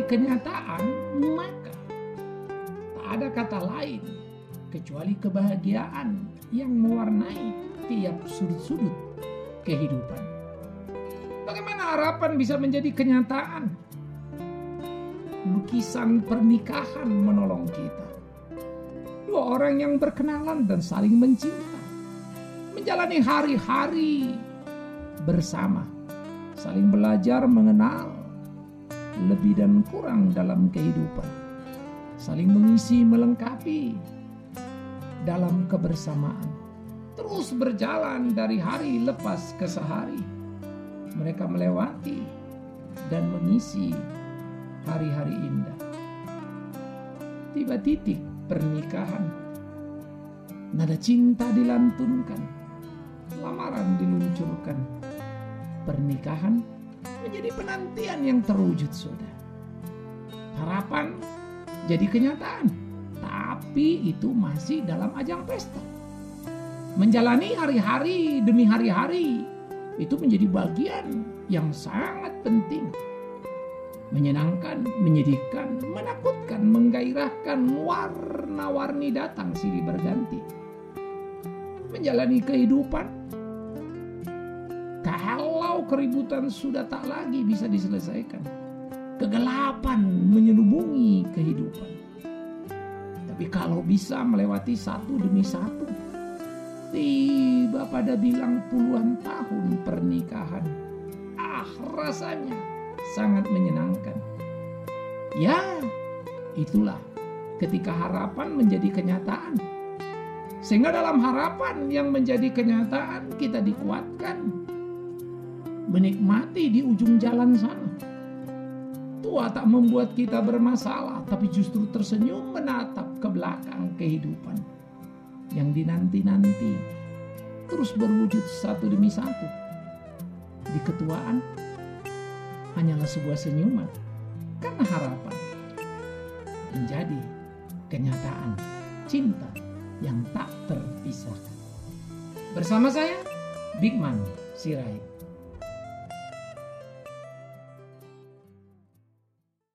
kenyataan, maka tak ada kata lain kecuali kebahagiaan yang mewarnai tiap sudut-sudut kehidupan. Bagaimana harapan bisa menjadi kenyataan? Lukisan pernikahan menolong kita. Dua orang yang berkenalan dan saling mencinta, menjalani hari-hari bersama, saling belajar mengenal lebih dan kurang dalam kehidupan, saling mengisi melengkapi dalam kebersamaan, terus berjalan dari hari lepas ke sehari. Mereka melewati dan mengisi hari-hari indah. Tiba titik pernikahan, nada cinta dilantunkan, lamaran diluncurkan, pernikahan menjadi penantian yang terwujud sudah. Harapan jadi kenyataan, tapi itu masih dalam ajang pesta. Menjalani hari-hari demi hari-hari itu menjadi bagian yang sangat penting. Menyenangkan, menyedihkan, menakutkan, menggairahkan, warna-warni datang silih berganti. Menjalani kehidupan, kalau keributan sudah tak lagi bisa diselesaikan, kegelapan menyelubungi kehidupan. Tapi kalau bisa melewati satu demi satu, tiba pada bilang puluhan tahun pernikahan, rasanya sangat menyenangkan. Ya, itulah ketika harapan menjadi kenyataan. Sehingga dalam harapan yang menjadi kenyataan kita dikuatkan menikmati di ujung jalan sana. Tua tak membuat kita bermasalah, tapi justru tersenyum menatap ke belakang kehidupan yang dinanti-nanti terus berwujud satu demi satu. Di ketuaan hanyalah sebuah senyuman, karena harapan menjadi kenyataan cinta yang tak terpisahkan. Bersama saya, Bigman Sirait.